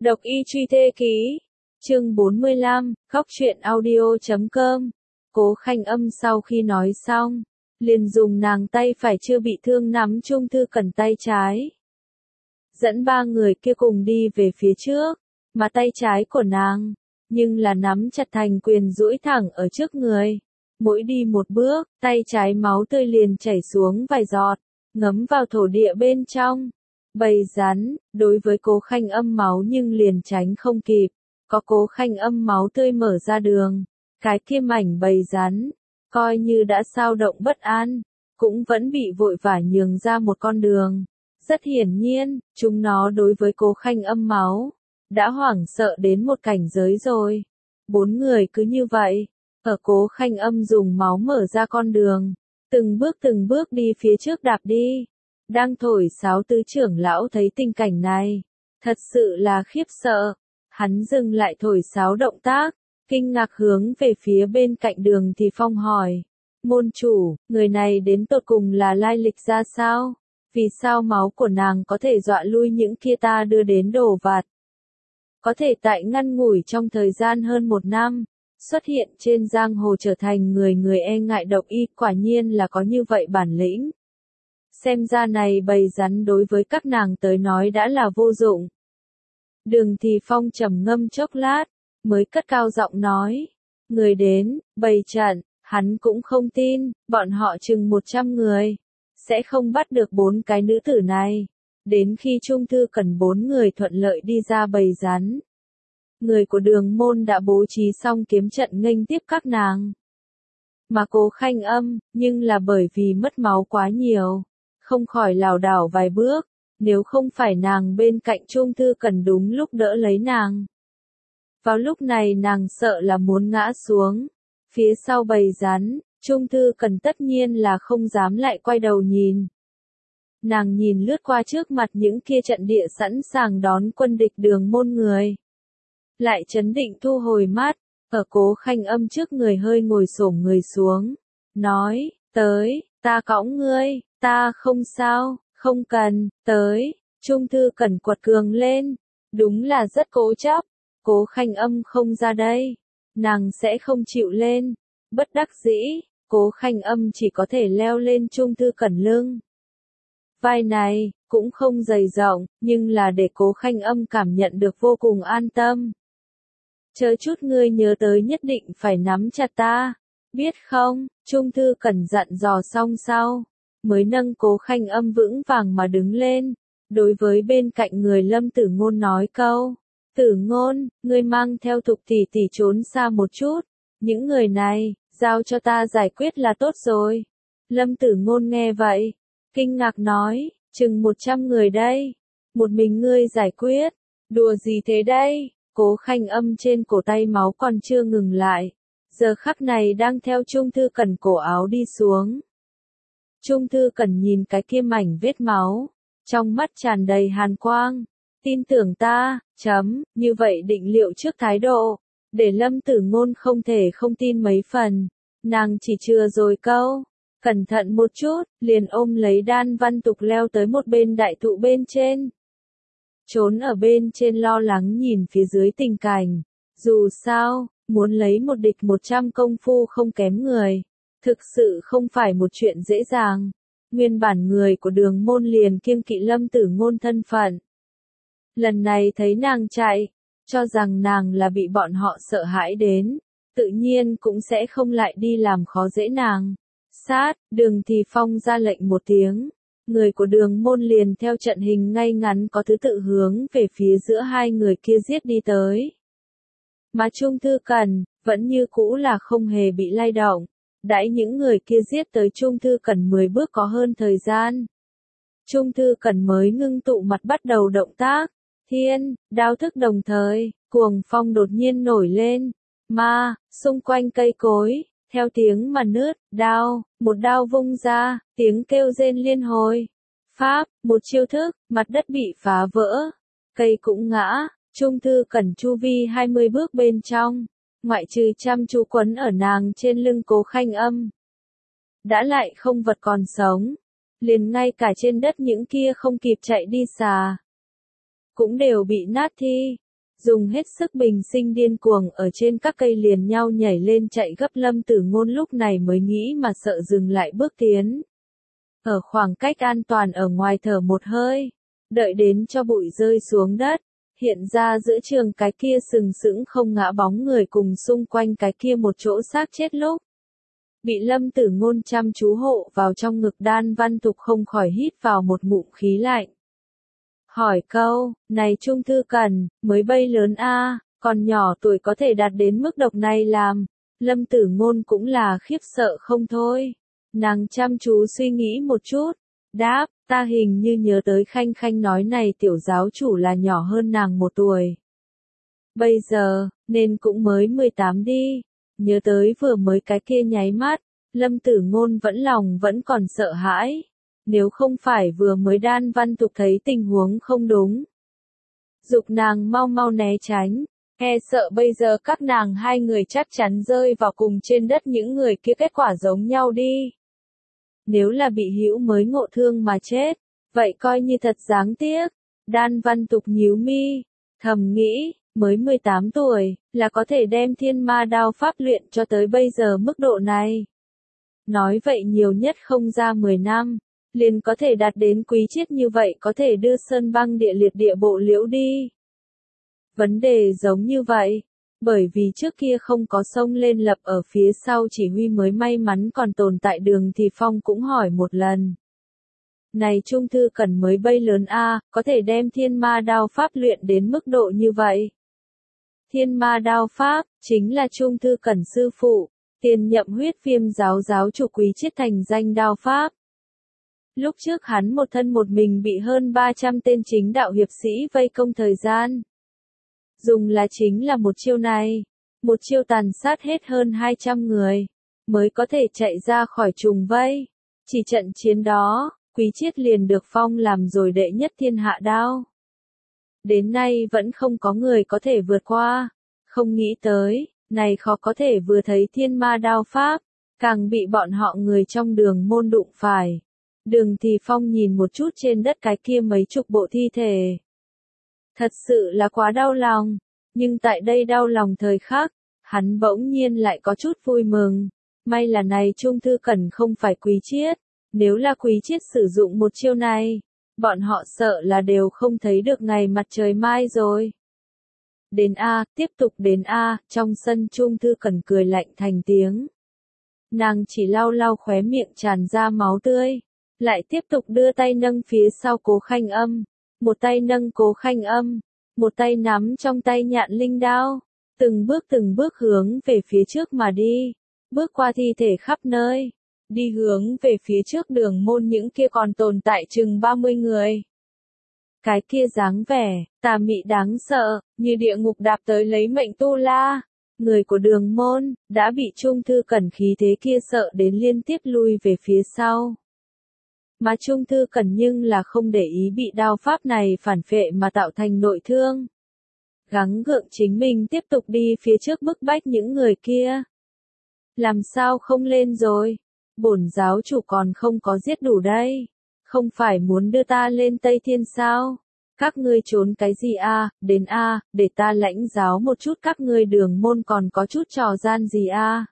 Độc y truy thê ký. Chương 45, khóc chuyện audio.com. Cố Khanh Âm sau khi nói xong, liền dùng nàng tay phải chưa bị thương nắm Trung Thư Cẩn tay trái. Dẫn ba người kia cùng đi về phía trước, mà tay trái của nàng, nhưng là nắm chặt thành quyền duỗi thẳng ở trước người. Mỗi đi một bước, tay trái máu tươi liền chảy xuống vài giọt, ngấm vào thổ địa bên trong. Bầy rắn, đối với Cố Khanh Âm máu nhưng liền tránh không kịp, có Cố Khanh Âm máu tươi mở ra đường, cái kia mảnh bầy rắn, coi như đã xao động bất an, cũng vẫn bị vội vã nhường ra một con đường. Rất hiển nhiên, chúng nó đối với Cố Khanh Âm máu, đã hoảng sợ đến một cảnh giới rồi. Bốn người cứ như vậy, ở Cố Khanh Âm dùng máu mở ra con đường, từng bước đi phía trước đạp đi. Đang thổi sáo tứ trưởng lão thấy tình cảnh này, thật sự là khiếp sợ. Hắn dừng lại thổi sáo động tác, kinh ngạc hướng về phía bên cạnh Đường Thì Phong hỏi. Môn chủ, người này đến tột cùng là lai lịch ra sao? Vì sao máu của nàng có thể dọa lui những kia ta đưa đến đồ vặt? Có thể tại ngăn ngủi trong thời gian hơn một năm, xuất hiện trên giang hồ trở thành người e ngại độc y, quả nhiên là có như vậy bản lĩnh. Xem ra này bầy rắn đối với các nàng tới nói đã là vô dụng. Đường Thì Phong trầm ngâm chốc lát, mới cất cao giọng nói. Người đến, bày trận, hắn cũng không tin, bọn họ chừng 100 người, sẽ không bắt được 4 cái nữ tử này. Đến khi Trung Thư Cẩn 4 người thuận lợi đi ra bầy rắn, người của Đường môn đã bố trí xong kiếm trận nghênh tiếp các nàng. Mà Cố Khanh Âm, nhưng là bởi vì mất máu quá nhiều, không khỏi lảo đảo vài bước, nếu không phải nàng bên cạnh Trung Thư Cẩn đúng lúc đỡ lấy nàng. Vào lúc này nàng sợ là muốn ngã xuống. Phía sau bầy rắn, Trung Thư Cẩn tất nhiên là không dám lại quay đầu nhìn. Nàng nhìn lướt qua trước mặt những kia trận địa sẵn sàng đón quân địch Đường môn người. Lại trấn định thu hồi mắt, ở Cố Khanh Âm trước người hơi ngồi xổm người xuống. Nói, tới, ta cõng ngươi, ta không sao, không cần, tới. Trung Thư Cẩn quật cường lên. Đúng là rất cố chấp. Cố Khanh Âm không ra đây, nàng sẽ không chịu lên. Bất đắc dĩ, Cố Khanh Âm chỉ có thể leo lên Trung Thư Cẩn lưng. Vai này, cũng không dày rộng, nhưng là để Cố Khanh Âm cảm nhận được vô cùng an tâm. Chờ chút ngươi nhớ tới nhất định phải nắm chặt ta, biết không? Trung Thư Cẩn dặn dò xong sau, mới nâng Cố Khanh Âm vững vàng mà đứng lên, đối với bên cạnh người Lâm Tử Ngôn nói câu. Tử Ngôn, ngươi mang theo Thục tỷ tỷ trốn xa một chút, những người này, giao cho ta giải quyết là tốt rồi. Lâm Tử Ngôn nghe vậy, kinh ngạc nói, chừng 100 người đây, một mình ngươi giải quyết, đùa gì thế đây? Cố Khanh Âm trên cổ tay máu còn chưa ngừng lại, giờ khắc này đang theo Trung Thư Cẩn cổ áo đi xuống. Trung Thư Cẩn nhìn cái kia mảnh vết máu, trong mắt tràn đầy hàn quang. Tin tưởng ta, như vậy định liệu trước thái độ, để Lâm Tử Ngôn không thể không tin mấy phần. Nàng chỉ chừa rồi câu, cẩn thận một chút, liền ôm lấy Đan Văn Tục leo tới một bên đại thụ bên trên. Trốn ở bên trên lo lắng nhìn phía dưới tình cảnh, dù sao, muốn lấy một địch 100 công phu không kém người, thực sự không phải một chuyện dễ dàng. Nguyên bản người của Đường môn liền kiêng kỵ Lâm Tử Ngôn thân phận. Lần này thấy nàng chạy, cho rằng nàng là bị bọn họ sợ hãi đến, tự nhiên cũng sẽ không lại đi làm khó dễ nàng. Sát, Đường Thì Phong ra lệnh một tiếng, người của Đường môn liền theo trận hình ngay ngắn có thứ tự hướng về phía giữa hai người kia giết đi tới. Mà Trung Thư Cẩn, vẫn như cũ là không hề bị lay động, đãi những người kia giết tới Trung Thư Cẩn 10 bước có hơn thời gian. Trung Thư Cẩn mới ngưng tụ mặt bắt đầu động tác. Thiên, đao thức đồng thời, cuồng phong đột nhiên nổi lên, mà, xung quanh cây cối, theo tiếng mà nứt, một đao vung ra, tiếng kêu rên liên hồi. Pháp, một chiêu thức, mặt đất bị phá vỡ, cây cũng ngã, Trung Thư Cẩn chu vi 20 bước bên trong, ngoại trừ chăm chú quấn ở nàng trên lưng Cố Khanh Âm. Đã lại không vật còn sống, liền ngay cả trên đất những kia không kịp chạy đi xà cũng đều bị nát thi. dùng hết sức bình sinh điên cuồng ở trên các cây liền nhau nhảy lên chạy gấp. Lâm Tử Ngôn lúc này mới nghĩ mà sợ dừng lại bước tiến. Ở khoảng cách an toàn ở ngoài thở một hơi, đợi đến cho bụi rơi xuống đất, hiện ra giữa trường cái kia sừng sững không ngã bóng người cùng xung quanh cái kia một chỗ xác chết lúc. Bị Lâm Tử Ngôn chăm chú hộ vào trong ngực Đan Văn Tục không khỏi hít vào một ngụm khí lạnh. Hỏi câu, này Trung Thư Cẩn, mới bay lớn a, còn nhỏ tuổi có thể đạt đến mức độc này làm. Lâm Tử Ngôn cũng là khiếp sợ không thôi. Nàng chăm chú suy nghĩ một chút, đáp, ta hình như nhớ tới Khanh Khanh nói này tiểu giáo chủ là nhỏ hơn nàng 1 tuổi. Bây giờ, nên cũng mới 18 đi. Nhớ tới vừa mới cái kia nháy mắt, Lâm Tử Ngôn vẫn còn sợ hãi. Nếu không phải vừa mới Đan Văn Tục thấy tình huống không đúng, giục nàng mau mau né tránh, e sợ bây giờ các nàng hai người chắc chắn rơi vào cùng trên đất những người kia kết quả giống nhau đi. Nếu là bị hữu mới ngộ thương mà chết, vậy coi như thật đáng tiếc. Đan Văn Tục nhíu mi, thầm nghĩ, mới 18 tuổi, là có thể đem thiên ma đao pháp luyện cho tới bây giờ mức độ này. Nói vậy nhiều nhất không ra 10 năm, liền có thể đạt đến quý triết như vậy, có thể đưa sơn băng địa liệt địa bộ liễu đi. Vấn đề giống như vậy, bởi vì trước kia không có sông lên lập ở phía sau chỉ huy mới may mắn còn tồn tại. Đường thì Phong cũng hỏi một lần. Này Trung Thư Cẩn mới bay lớn a, có thể đem thiên ma đao pháp luyện đến mức độ như vậy. Thiên ma đao pháp, chính là Trung Thư Cẩn sư phụ, tiền nhậm huyết viêm giáo giáo chủ quý triết thành danh đao pháp. Lúc trước hắn một thân một mình bị hơn 300 tên chính đạo hiệp sĩ vây công thời gian. Dùng là chính là một chiêu này, một chiêu tàn sát hết hơn 200 người, mới có thể chạy ra khỏi trùng vây. Chỉ trận chiến đó, quý triết liền được phong làm rồi đệ nhất thiên hạ đao. Đến nay vẫn không có người có thể vượt qua, không nghĩ tới, này khó có thể vừa thấy thiên ma đao pháp, càng bị bọn họ người trong đường môn đụng phải. Đường thì Phong nhìn một chút trên đất cái kia mấy chục bộ thi thể. Thật sự là quá đau lòng, nhưng tại đây đau lòng thời khắc, hắn bỗng nhiên lại có chút vui mừng. May là này Trung Thư Cẩn không phải quý triết, nếu là quý triết sử dụng một chiêu này, bọn họ sợ là đều không thấy được ngày mặt trời mai rồi. Đến A, tiếp tục đến A, trong sân Trung Thư Cẩn cười lạnh thành tiếng. Nàng chỉ lau lau khóe miệng tràn ra máu tươi, lại tiếp tục đưa tay nâng phía sau Cố Khanh Âm, một tay nâng Cố Khanh Âm, một tay nắm trong tay Nhạn Linh đao, từng bước hướng về phía trước mà đi, bước qua thi thể khắp nơi, đi hướng về phía trước đường môn những kia còn tồn tại chừng 30 người. Cái kia dáng vẻ, tà mị đáng sợ, như địa ngục đạp tới lấy mệnh tu la. Người của đường môn, đã bị Trung Thư Cẩn khí thế kia sợ đến liên tiếp lui về phía sau. Mà Trung Thư Cẩn nhưng là không để ý bị đao pháp này phản phệ mà tạo thành nội thương. Gắng gượng chính mình tiếp tục đi phía trước bức bách những người kia. Làm sao không lên rồi? Bổn giáo chủ còn không có giết đủ đây. Không phải muốn đưa ta lên Tây Thiên sao? Các ngươi trốn cái gì a? Đến a, để ta lãnh giáo một chút các ngươi đường môn còn có chút trò gian gì a?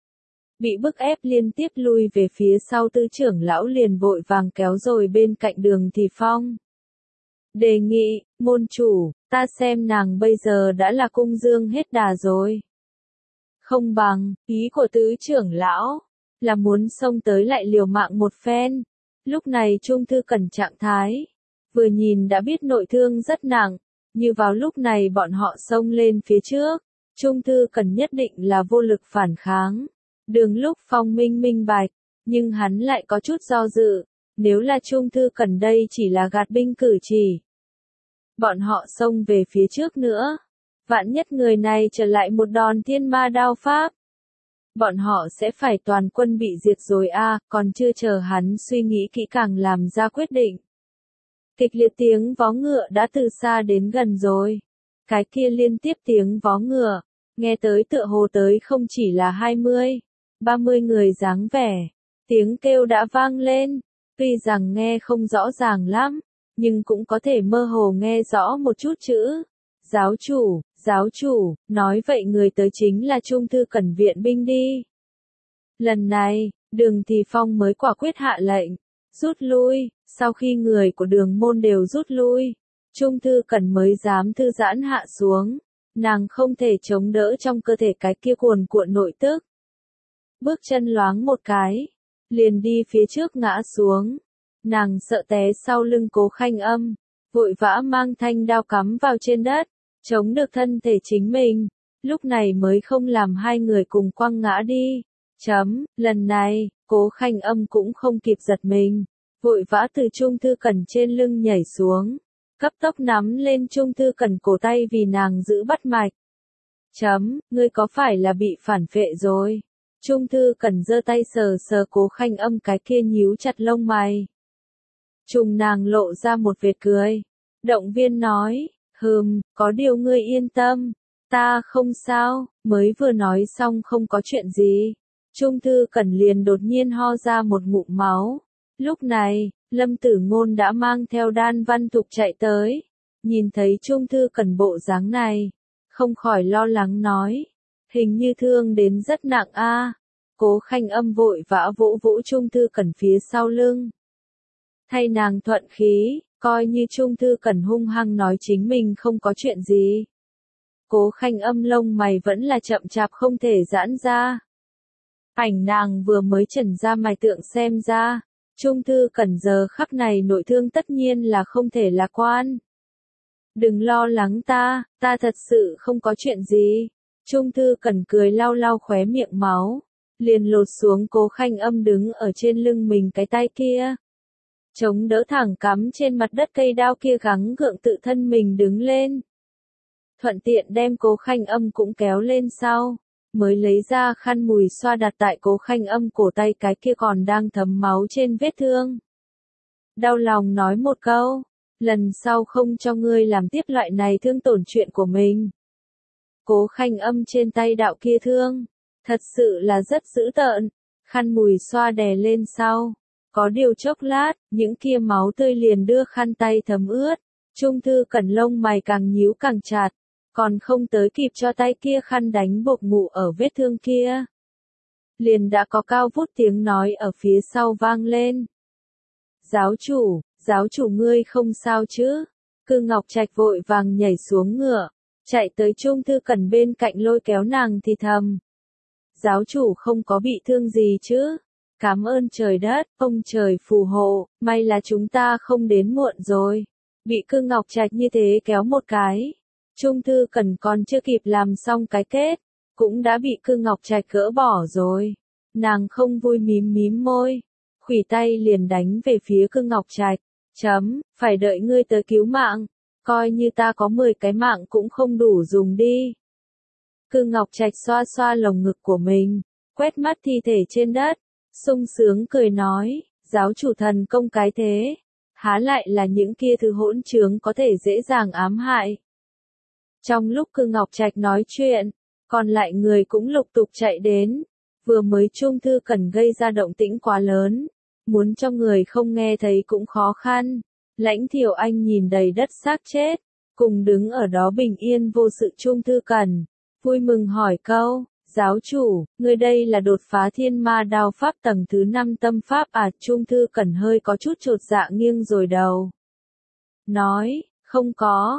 Bị bức ép liên tiếp lui về phía sau Tư trưởng lão liền vội vàng kéo rồi bên cạnh Đường thì Phong. Đề nghị, môn chủ, ta xem nàng bây giờ đã là cung dương hết đà rồi. Không bằng, ý của Tứ trưởng lão, là muốn xông tới lại liều mạng một phen. Lúc này Trung Thư Cẩn trạng thái, vừa nhìn đã biết nội thương rất nặng, như vào lúc này bọn họ xông lên phía trước, Trung Thư Cẩn nhất định là vô lực phản kháng. Đường Lúc Phong minh bạch, nhưng hắn lại có chút do dự, nếu là Trung Thư Cẩn đây chỉ là gạt binh cử chỉ. Bọn họ xông về phía trước nữa, vạn nhất người này trở lại một đòn thiên ma đao pháp. Bọn họ sẽ phải toàn quân bị diệt rồi a, còn chưa chờ hắn suy nghĩ kỹ càng làm ra quyết định. Kịch liệt tiếng vó ngựa đã từ xa đến gần rồi. Cái kia liên tiếp tiếng vó ngựa, nghe tới tựa hồ tới không chỉ là 20, 30 người dáng vẻ. Tiếng kêu đã vang lên, tuy rằng nghe không rõ ràng lắm, nhưng cũng có thể mơ hồ nghe rõ một chút chữ. Giáo chủ, Giáo chủ, nói vậy người tới chính là Trung Thư Cẩn viện binh đi. Lần này, Đường Thì Phong mới quả quyết hạ lệnh, rút lui, sau khi người của Đường môn đều rút lui, Trung Thư Cẩn mới dám thư giãn hạ xuống, nàng không thể chống đỡ trong cơ thể cái kia cuồn cuộn nội tức. Bước chân loáng một cái, liền đi phía trước ngã xuống, nàng sợ té sau lưng Cố Khanh Âm, vội vã mang thanh đao cắm vào trên đất, chống được thân thể chính mình, lúc này mới không làm hai người cùng quăng ngã đi. Lần này, Cố Khanh Âm cũng không kịp giật mình, vội vã từ Trung Thư Cẩn trên lưng nhảy xuống, cấp tốc nắm lên Trung Thư Cẩn cổ tay vì nàng giữ bắt mạch. Ngươi có phải là bị phản phệ rồi? Trung Thư Cẩn giơ tay sờ sờ Cố Khanh Âm cái kia nhíu chặt lông mày. Trùng nàng lộ ra một vệt cười, động viên nói, có điều ngươi yên tâm, ta không sao, mới vừa nói xong không có chuyện gì. Trung Thư Cẩn liền đột nhiên ho ra một ngụm máu. Lúc này, Lâm Tử Ngôn đã mang theo Đan Văn Thục chạy tới, nhìn thấy Trung Thư Cẩn bộ dáng này, không khỏi lo lắng nói, hình như thương đến rất nặng a. Cố Khanh Âm vội vã vỗ vỗ Trung Thư Cẩn phía sau lưng, thay nàng thuận khí, coi như Trung Thư Cẩn hung hăng nói chính mình không có chuyện gì. Cố Khanh Âm lông mày vẫn là chậm chạp không thể giãn ra. Ảnh nàng vừa mới trần ra mài tượng xem ra, Trung Thư Cẩn giờ khắc này nội thương tất nhiên là không thể lạc quan. Đừng lo lắng ta thật sự không có chuyện gì. Trung Thư Cẩn cười lau lau khóe miệng máu, liền lột xuống Cố Khanh Âm đứng ở trên lưng mình cái tay kia. Chống đỡ thẳng cắm trên mặt đất cây đao kia gắng gượng tự thân mình đứng lên. Thuận tiện đem Cố Khanh Âm cũng kéo lên sau, mới lấy ra khăn mùi xoa đặt tại Cố Khanh Âm cổ tay cái kia còn đang thấm máu trên vết thương. Đau lòng nói một câu, lần sau không cho ngươi làm tiếp loại này thương tổn chuyện của mình. Cố Khanh Âm trên tay đạo kia thương, thật sự là rất dữ tợn, khăn mùi xoa đè lên sau. Có điều chốc lát, những kia máu tươi liền đưa khăn tay thấm ướt, Trung Thư Cẩn lông mày càng nhíu càng chặt, còn không tới kịp cho tay kia khăn đánh bột ngụ ở vết thương kia. Liền đã có cao vút tiếng nói ở phía sau vang lên. Giáo chủ ngươi không sao chứ? Cư Ngọc Trạch vội vàng nhảy xuống ngựa, chạy tới Trung Thư Cẩn bên cạnh lôi kéo nàng thì thầm. Giáo chủ không có bị thương gì chứ? Cảm ơn trời đất, ông trời phù hộ, may là chúng ta không đến muộn rồi. Bị Cư Ngọc Trạch như thế kéo một cái. Trung Thư Cẩn còn chưa kịp làm xong cái kết, cũng đã bị Cư Ngọc Trạch gỡ bỏ rồi. Nàng không vui mím mím môi, khuỷu tay liền đánh về phía Cư Ngọc Trạch. Phải đợi ngươi tới cứu mạng, coi như ta có 10 cái mạng cũng không đủ dùng đi. Cư Ngọc Trạch xoa xoa lồng ngực của mình, quét mắt thi thể trên đất, sung sướng cười nói, giáo chủ thần công cái thế, há lại là những kia thứ hỗn trướng có thể dễ dàng ám hại. Trong lúc Cư Ngọc Trạch nói chuyện, còn lại người cũng lục tục chạy đến, vừa mới Trung Thư Cẩn gây ra động tĩnh quá lớn, muốn cho người không nghe thấy cũng khó khăn. Lãnh Thiệu Anh nhìn đầy đất xác chết, cùng đứng ở đó bình yên vô sự Trung Thư Cẩn, vui mừng hỏi câu, giáo chủ, người đây là đột phá thiên ma đao pháp tầng thứ 5 tâm pháp à? Trung Thư Cẩn hơi có chút chột dạ nghiêng rồi đầu. Nói, không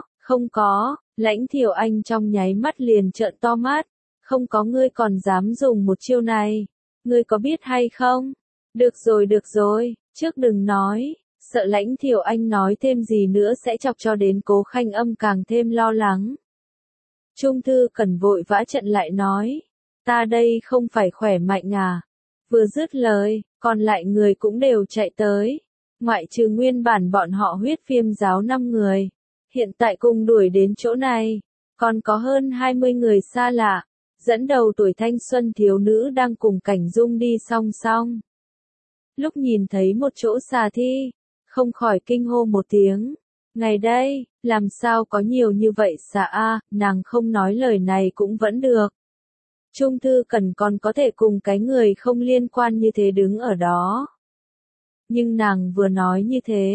có, Lãnh Thiệu Anh trong nháy mắt liền trợn to mắt, không có ngươi còn dám dùng một chiêu này, ngươi có biết hay không? Được rồi, trước đừng nói, sợ Lãnh Thiệu Anh nói thêm gì nữa sẽ chọc cho đến Cố Khanh Âm càng thêm lo lắng. Trung Thư Cẩn vội vã trận lại nói, ta đây không phải khỏe mạnh à? Vừa dứt lời, còn lại người cũng đều chạy tới, ngoại trừ nguyên bản bọn họ Huyết Viêm giáo 5 người, hiện tại cùng đuổi đến chỗ này, còn có hơn 20 người xa lạ, dẫn đầu tuổi thanh xuân thiếu nữ đang cùng Cảnh Dung đi song song. Lúc nhìn thấy một chỗ xà thi, không khỏi kinh hô một tiếng. Ngày đây, làm sao có nhiều như vậy xà a? Nàng không nói lời này cũng vẫn được. Trung Thư Cẩn còn có thể cùng cái người không liên quan như thế đứng ở đó. Nhưng nàng vừa nói như thế,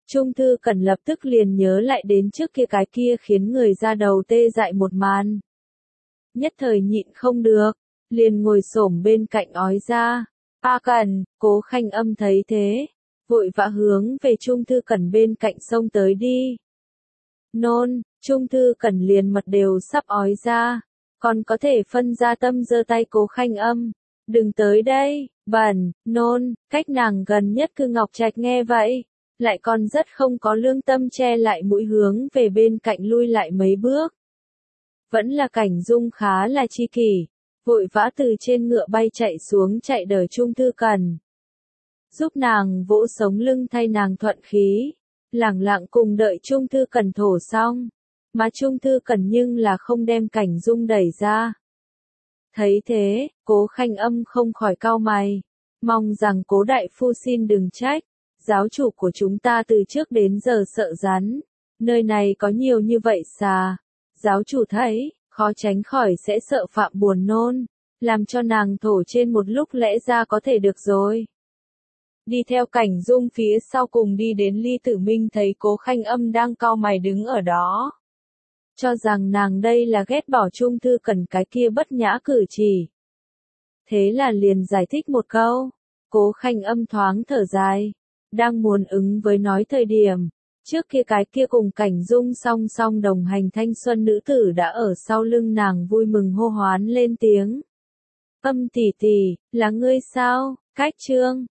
Trung Thư Cẩn lập tức liền nhớ lại đến trước kia cái kia khiến người ra đầu tê dại một màn. Nhất thời nhịn không được, liền ngồi xổm bên cạnh ói ra. A Cẩn, Cố Khanh Âm thấy thế, vội vã hướng về Trung Thư Cẩn bên cạnh xông tới đi. Nôn, Trung Thư Cẩn liền mật đều sắp ói ra, còn có thể phân ra tâm giơ tay Cố Khanh Âm. Đừng tới đây, bẩn, nôn, cách nàng gần nhất Cư Ngọc Trạch nghe vậy, lại còn rất không có lương tâm che lại mũi hướng về bên cạnh lui lại mấy bước. Vẫn là Cảnh Dung khá là chi kỷ, vội vã từ trên ngựa bay chạy xuống chạy đỡ Trung Thư Cẩn. Giúp nàng vỗ sống lưng thay nàng thuận khí, lẳng lặng cùng đợi Trung Thư Cẩn thổ xong, mà Trung Thư Cẩn nhưng là không đem Cảnh Dung đẩy ra. Thấy thế, Cố Khanh Âm không khỏi cau mày, mong rằng Cố đại phu xin đừng trách, giáo chủ của chúng ta từ trước đến giờ sợ rắn, nơi này có nhiều như vậy xà, giáo chủ thấy, khó tránh khỏi sẽ sợ phạm buồn nôn, làm cho nàng thổ trên một lúc lẽ ra có thể được rồi. Đi theo Cảnh Dung phía sau cùng đi đến Ly Tử Minh thấy Cố Khanh Âm đang cau mày đứng ở đó. Cho rằng nàng đây là ghét bỏ Trung Thư Cẩn cái kia bất nhã cử chỉ. Thế là liền giải thích một câu, Cố Khanh Âm thoáng thở dài, đang muốn ứng với nói thời điểm, trước kia cái kia cùng Cảnh Dung song song đồng hành thanh xuân nữ tử đã ở sau lưng nàng vui mừng hô hoán lên tiếng. Âm tỷ tỷ, là ngươi sao? Cách Trương